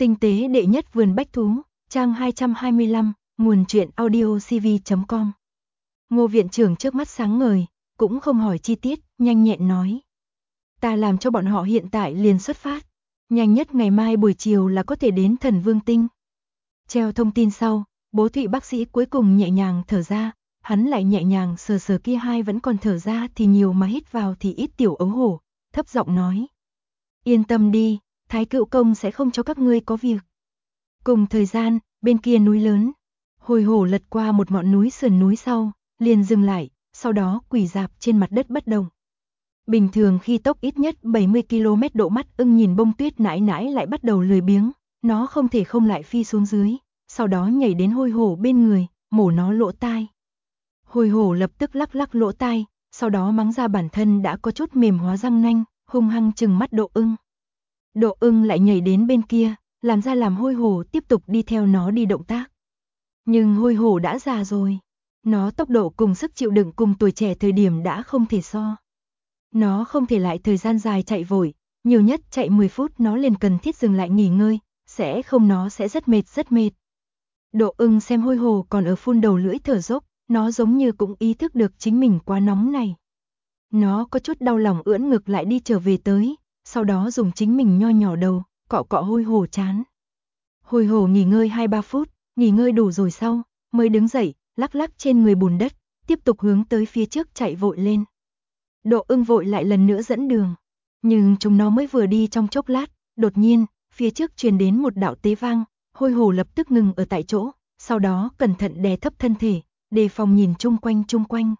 Tinh tế đệ nhất vườn bách thú, trang 225, nguồn truyện audio cv.com. Ngô viện trưởng trước mắt sáng ngời, cũng không hỏi chi tiết, nhanh nhẹn nói. Ta làm cho bọn họ hiện tại liền xuất phát. Nhanh nhất ngày mai buổi chiều là có thể đến Thần Vương Tinh. Treo thông tin sau, Bố Thụy bác sĩ cuối cùng nhẹ nhàng thở ra, hắn lại nhẹ nhàng sờ sờ kia hai vẫn còn thở ra thì nhiều mà hít vào thì ít tiểu ấu hổ, thấp giọng nói. Yên tâm đi, Thái Cựu Công sẽ không cho các ngươi có việc. Cùng thời gian, bên kia núi lớn, Hồi Hổ lật qua một ngọn núi sườn núi sau, liền dừng lại, sau đó quỳ rạp trên mặt đất bất động. Bình thường khi tốc ít nhất 70 km độ mắt ưng nhìn Bông Tuyết nãi nãi lại bắt đầu lười biếng, nó không thể không lại phi xuống dưới, sau đó nhảy đến Hồi Hổ bên người, mổ nó lỗ tai. Hồi Hổ lập tức lắc lắc lỗ tai, sau đó mắng ra bản thân đã có chút mềm hóa răng nanh, hung hăng trừng mắt Độ Ưng. Độ Ưng lại nhảy đến bên kia, làm ra làm Hồi Hổ tiếp tục đi theo nó đi động tác. Nhưng Hồi Hổ đã già rồi, nó tốc độ cùng sức chịu đựng cùng tuổi trẻ thời điểm đã không thể so. Nó không thể lại thời gian dài chạy vội, nhiều nhất chạy 10 phút nó liền cần thiết dừng lại nghỉ ngơi, sẽ không nó sẽ rất mệt rất mệt. Độ Ưng xem Hồi Hổ còn ở phun đầu lưỡi thở dốc, nó giống như cũng ý thức được chính mình quá nóng này. Nó có chút đau lòng ưỡn ngực lại đi trở về tới, sau đó dùng chính mình nho nhỏ đầu, cọ cọ Hồi Hổ trán. Hồi Hổ nghỉ ngơi 2-3 phút, nghỉ ngơi đủ rồi sau, mới đứng dậy, lắc lắc trên người bùn đất, tiếp tục hướng tới phía trước chạy vội lên. Độ Ưng vội lại lần nữa dẫn đường, nhưng chúng nó mới vừa đi trong chốc lát, đột nhiên, phía trước truyền đến một đạo tế vang, Hồi Hổ lập tức ngừng ở tại chỗ, sau đó cẩn thận đè thấp thân thể, đề phòng nhìn chung quanh.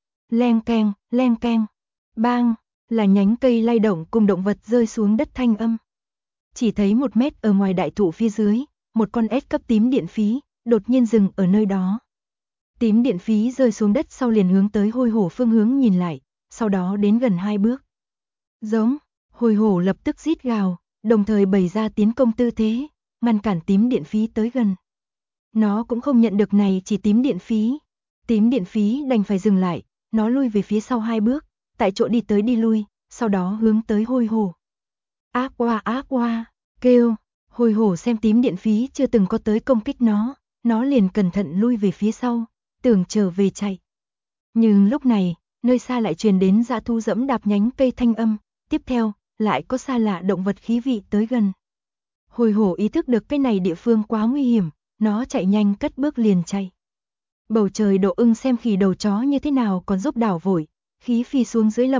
Leng keng, bang, là nhánh cây lay động cùng động vật rơi xuống đất thanh âm. Chỉ thấy 1 mét ở ngoài đại thụ phía dưới, một con S cấp tím điện phí, đột nhiên dừng ở nơi đó. Tím điện phí rơi xuống đất sau liền hướng tới Hồi Hổ phương hướng nhìn lại, sau đó đến gần 2 bước. Giống, Hồi Hổ lập tức rít gào, đồng thời bày ra tiến công tư thế, ngăn cản tím điện phí tới gần. Nó cũng không nhận được này chỉ tím điện phí. Tím điện phí đành phải dừng lại, nó lui về phía sau 2 bước, tại chỗ đi tới đi lui, sau đó hướng tới Hồi Hổ. Ác qua, kêu, Hồi Hổ xem tím điện phí chưa từng có tới công kích nó liền cẩn thận lui về phía sau, tưởng trở về chạy. Nhưng lúc này, nơi xa lại truyền đến dã thú dẫm đạp nhánh cây thanh âm, tiếp theo, lại có xa lạ động vật khí vị tới gần. Hồi Hổ ý thức được cái này địa phương quá nguy hiểm, nó chạy nhanh cất bước liền chạy. Bầu trời Độ Ưng xem khỉ đầu chó như thế nào còn giúp đảo vội, khí phi xuống dưới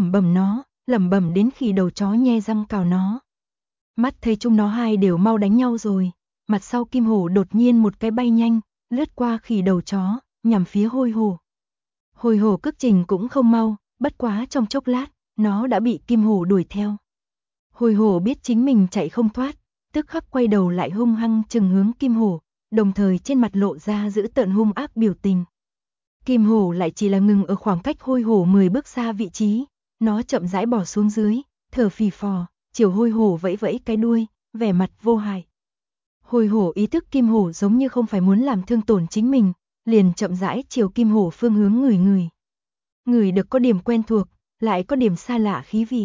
lẩm bẩm đến khỉ đầu chó nhe răng cào nó. Mắt thấy chúng nó hai đều mau đánh nhau rồi, mặt sau Kim Hổ đột nhiên một cái bay nhanh, lướt qua khỉ đầu chó, nhằm phía Hồi Hổ. Hồi Hổ cước trình cũng không mau, bất quá trong chốc lát, nó đã bị Kim Hổ đuổi theo. Hồi Hổ biết chính mình chạy không thoát, tức khắc quay đầu lại hung hăng chừng hướng Kim Hổ, đồng thời trên mặt lộ ra giữ tợn hung ác biểu tình. Kim Hổ lại chỉ là ngừng ở khoảng cách Hồi Hổ 10 bước xa vị trí, nó chậm rãi bỏ xuống dưới, thở phì phò, chiều Hồi Hổ vẫy vẫy cái đuôi, vẻ mặt vô hại. Hồi Hổ ý thức Kim Hổ giống như không phải muốn làm thương tổn chính mình, liền chậm rãi chiều Kim Hổ phương hướng ngửi. Ngửi được có điểm quen thuộc, lại có điểm xa lạ khí vị.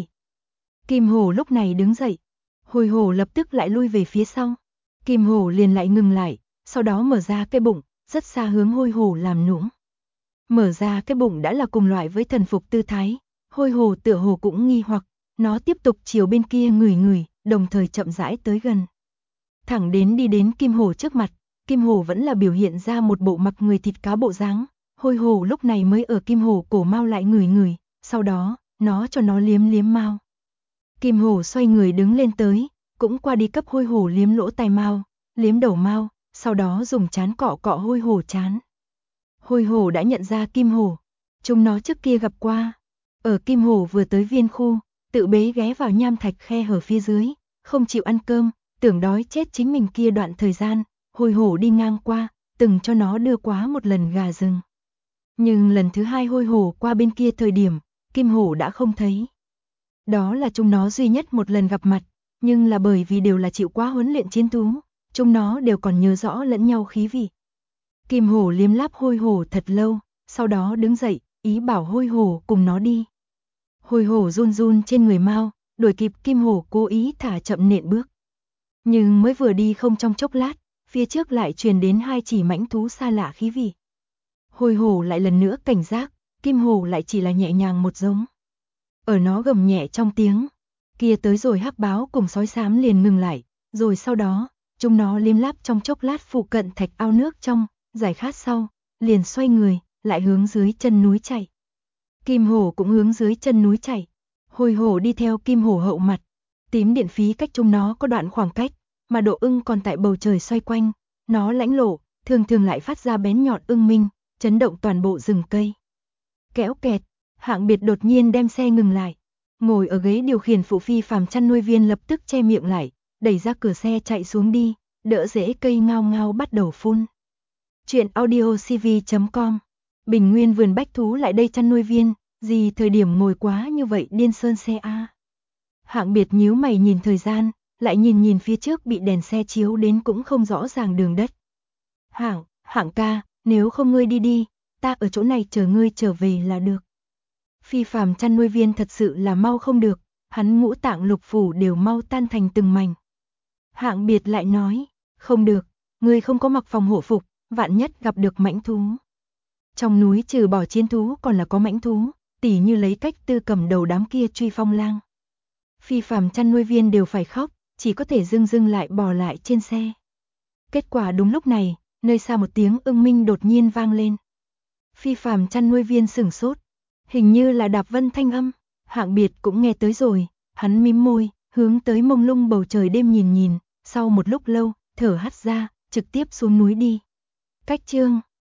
Kim Hổ lúc này đứng dậy, Hồi Hổ lập tức lại lui về phía sau. Kim Hổ liền lại ngừng lại, sau đó mở ra cái bụng, rất xa hướng Hồi Hổ làm nũng. Mở ra cái bụng đã là cùng loại với thần phục tư thái, Hồi Hổ tựa hồ cũng nghi hoặc, nó tiếp tục chiều bên kia ngửi, đồng thời chậm rãi tới gần. Thẳng đến đi đến Kim Hổ trước mặt, Kim Hổ vẫn là biểu hiện ra một bộ mặc người thịt cá bộ dáng. Hồi Hổ lúc này mới ở Kim Hổ cổ mao lại ngửi, sau đó, nó cho nó liếm mao. Kim Hổ xoay người đứng lên tới, cũng qua đi cấp Hồi Hổ liếm lỗ tai mao, liếm đầu mao, sau đó dùng trán cọ cọ Hồi Hổ trán. Hồi Hổ đã nhận ra Kim Hổ, chúng nó trước kia gặp qua. Ở Kim Hổ vừa tới viên khu, tự bế ghé vào nham thạch khe hở phía dưới, không chịu ăn cơm, tưởng đói chết chính mình kia đoạn thời gian, Hồi Hổ đi ngang qua, từng cho nó đưa quá một lần gà rừng. Nhưng lần thứ 2 Hồi Hổ qua bên kia thời điểm, Kim Hổ đã không thấy. Đó là chúng nó duy nhất một lần gặp mặt, nhưng là bởi vì đều là chịu quá huấn luyện chiến thú, chúng nó đều còn nhớ rõ lẫn nhau khí vị. Kim Hổ liếm láp Hồi Hổ thật lâu, sau đó đứng dậy, ý bảo Hồi Hổ cùng nó đi. Hồi Hổ run run trên người mao, đuổi kịp Kim Hổ cố ý thả chậm nện bước. Nhưng mới vừa đi không trong chốc lát, phía trước lại truyền đến hai chỉ mãnh thú xa lạ khí vị. Hồi hổ lại lần nữa cảnh giác, kim hổ lại chỉ là nhẹ nhàng một giống. Ở nó gầm nhẹ trong tiếng, kia tới rồi hắc báo cùng sói xám liền ngừng lại, rồi sau đó, chúng nó liếm láp trong chốc lát phụ cận thạch ao nước trong, giải khát sau, liền xoay người, lại hướng dưới chân núi chạy. Kim hổ cũng hướng dưới chân núi chạy. Hồi hổ đi theo kim hổ hậu mặt. Tím điện phí cách chúng nó có đoạn khoảng cách, mà độ ưng còn tại bầu trời xoay quanh. Nó lãnh lộ, thường thường lại phát ra bén nhọn ưng minh, chấn động toàn bộ rừng cây. Kéo kẹt, Hạng Biệt đột nhiên đem xe ngừng lại. Ngồi ở ghế điều khiển phụ Phi Phàm chăn nuôi viên lập tức che miệng lại, đẩy ra cửa xe chạy xuống đi, đỡ rễ cây ngao ngao bắt đầu phun. Chuyện audiocv.com. Bình Nguyên vườn bách thú lại đây chăn nuôi viên, gì thời điểm ngồi quá như vậy điên sơn xe a. Hạng Biệt nhíu mày nhìn thời gian, lại nhìn phía trước bị đèn xe chiếu đến cũng không rõ ràng đường đất. Hạng ca, nếu không ngươi đi, ta ở chỗ này chờ ngươi trở về là được. Phi Phàm chăn nuôi viên thật sự là mau không được, hắn ngũ tạng lục phủ đều mau tan thành từng mảnh. Hạng Biệt lại nói, không được, ngươi không có mặc phòng hộ phục, vạn nhất gặp được mãnh thú. Trong núi trừ bỏ chiến thú còn là có mãnh thú, tỉ như lấy cách Tư cầm đầu đám kia truy phong lang. Phi Phàm chăn nuôi viên đều phải khóc, chỉ có thể dưng lại bò lại trên xe. Kết quả đúng lúc này, nơi xa một tiếng ưng minh đột nhiên vang lên. Phi Phàm chăn nuôi viên sửng sốt, hình như là Đạp Vân thanh âm. Hạng Biệt cũng nghe tới rồi, hắn mím môi, hướng tới mông lung bầu trời đêm nhìn, sau một lúc lâu, thở hắt ra, trực tiếp xuống núi đi. Cách chương